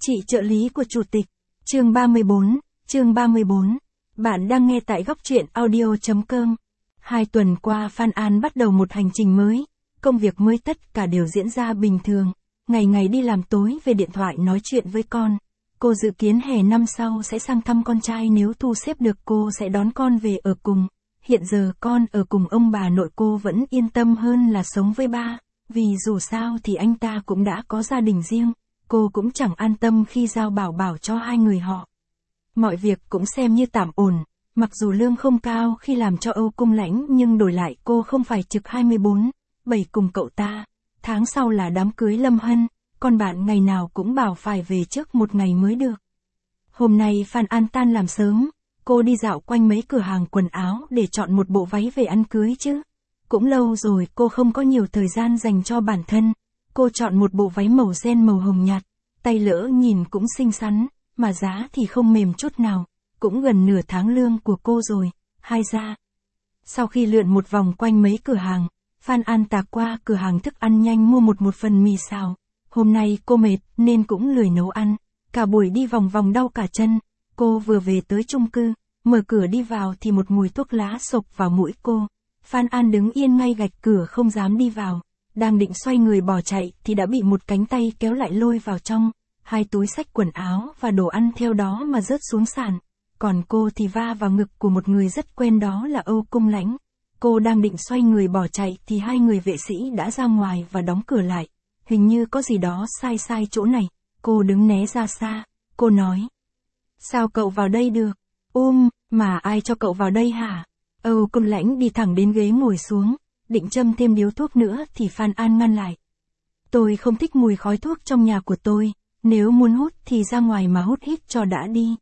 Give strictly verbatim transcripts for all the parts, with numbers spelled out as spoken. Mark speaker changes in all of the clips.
Speaker 1: Chị trợ lý của chủ tịch. Chương ba mươi bốn, chương ba mươi bốn. Bạn đang nghe tại góc truyện audio chấm com. Hai tuần qua Phan An bắt đầu một hành trình mới, công việc mới tất cả đều diễn ra bình thường, ngày ngày đi làm tối về điện thoại nói chuyện với con. Cô dự kiến hè năm sau sẽ sang thăm con trai, nếu thu xếp được cô sẽ đón con về ở cùng. Hiện giờ con ở cùng ông bà nội cô vẫn yên tâm hơn là sống với ba, vì dù sao thì anh ta cũng đã có gia đình riêng, cô cũng chẳng an tâm khi giao Bảo Bảo cho hai người họ. Mọi việc cũng xem như tạm ổn, mặc dù lương không cao khi làm cho Âu Cung Lãnh nhưng đổi lại cô không phải trực hai mươi bốn, bảy cùng cậu ta. Tháng sau là đám cưới Lâm Hân, con bạn ngày nào cũng bảo phải về trước một ngày mới được. Hôm nay Phan An tan làm sớm, cô đi dạo quanh mấy cửa hàng quần áo để chọn một bộ váy về ăn cưới chứ. Cũng lâu rồi cô không có nhiều thời gian dành cho bản thân. Cô chọn một bộ váy màu ren màu hồng nhạt, tay lỡ nhìn cũng xinh xắn, mà giá thì không mềm chút nào, cũng gần nửa tháng lương của cô rồi, hai ra. Sau khi lượn một vòng quanh mấy cửa hàng, Phan An tạt qua cửa hàng thức ăn nhanh mua một một phần mì xào. Hôm nay cô mệt nên cũng lười nấu ăn, cả buổi đi vòng vòng đau cả chân. Cô vừa về tới chung cư, mở cửa đi vào thì một mùi thuốc lá xộc vào mũi cô. Phan An đứng yên ngay gạch cửa không dám đi vào, đang định xoay người bỏ chạy thì đã bị một cánh tay kéo lại lôi vào trong. Hai túi xách quần áo và đồ ăn theo đó mà rớt xuống sàn, còn cô thì va vào ngực của một người rất quen, đó là Âu Cung Lãnh. Cô đang định xoay người bỏ chạy thì hai người vệ sĩ đã ra ngoài và đóng cửa lại. Hình như có gì đó sai sai chỗ này, cô đứng né ra xa, cô nói. Sao cậu vào đây được? Um, mà ai cho cậu vào đây hả? Âu Cung Lãnh đi thẳng đến ghế ngồi xuống, định châm thêm điếu thuốc nữa thì Phan An ngăn lại. Tôi không thích mùi khói thuốc trong nhà của tôi, nếu muốn hút thì ra ngoài mà hút hít cho đã đi.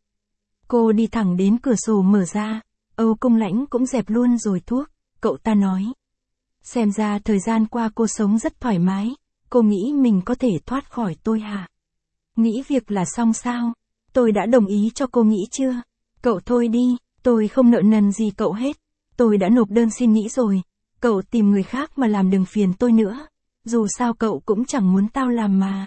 Speaker 1: Cô đi thẳng đến cửa sổ mở ra, Âu Cung Lãnh cũng dẹp luôn rồi thuốc, cậu ta nói. Xem ra thời gian qua cô sống rất thoải mái, cô nghĩ mình có thể thoát khỏi tôi hả? Nghĩ việc là xong sao? Tôi đã đồng ý cho cô nghĩ chưa? Cậu thôi đi, tôi không nợ nần gì cậu hết, tôi đã nộp đơn xin nghỉ rồi, cậu tìm người khác mà làm đừng phiền tôi nữa, dù sao cậu cũng chẳng muốn tao làm mà.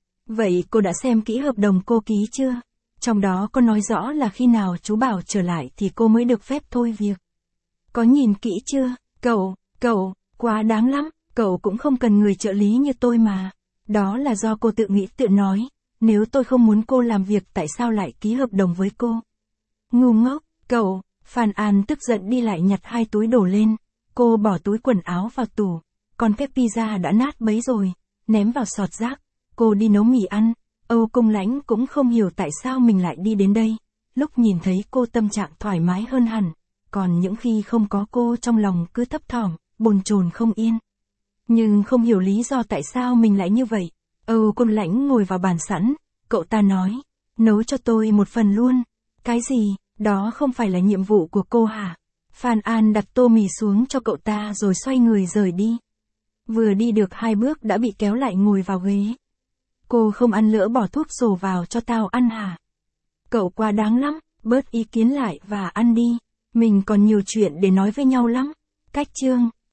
Speaker 1: Vậy cô đã xem kỹ hợp đồng cô ký chưa? Trong đó có nói rõ là khi nào chú Bảo trở lại thì cô mới được phép thôi việc. Có nhìn kỹ chưa? Cậu, cậu, quá đáng lắm, cậu cũng không cần người trợ lý như tôi mà. Đó là do cô tự nghĩ tự nói, nếu tôi không muốn cô làm việc tại sao lại ký hợp đồng với cô? Ngu ngốc, cậu. Phan An tức giận đi lại nhặt hai túi đổ lên, cô bỏ túi quần áo vào tủ, còn cái pizza đã nát bấy rồi, ném vào sọt rác. Cô đi nấu mì ăn, Âu Cung Lãnh cũng không hiểu tại sao mình lại đi đến đây. Lúc nhìn thấy cô tâm trạng thoải mái hơn hẳn, còn những khi không có cô trong lòng cứ thấp thỏm, bồn chồn không yên. Nhưng không hiểu lý do tại sao mình lại như vậy. Âu Cung Lãnh ngồi vào bàn sẵn, cậu ta nói, nấu cho tôi một phần luôn. Cái gì, đó không phải là nhiệm vụ của cô hả? Phan An đặt tô mì xuống cho cậu ta rồi xoay người rời đi. Vừa đi được hai bước đã bị kéo lại ngồi vào ghế. Cô không ăn lỡ bỏ thuốc sổ vào cho tao ăn hả? Cậu quá đáng lắm, bớt ý kiến lại và ăn đi, mình còn nhiều chuyện để nói với nhau lắm. Cách chương.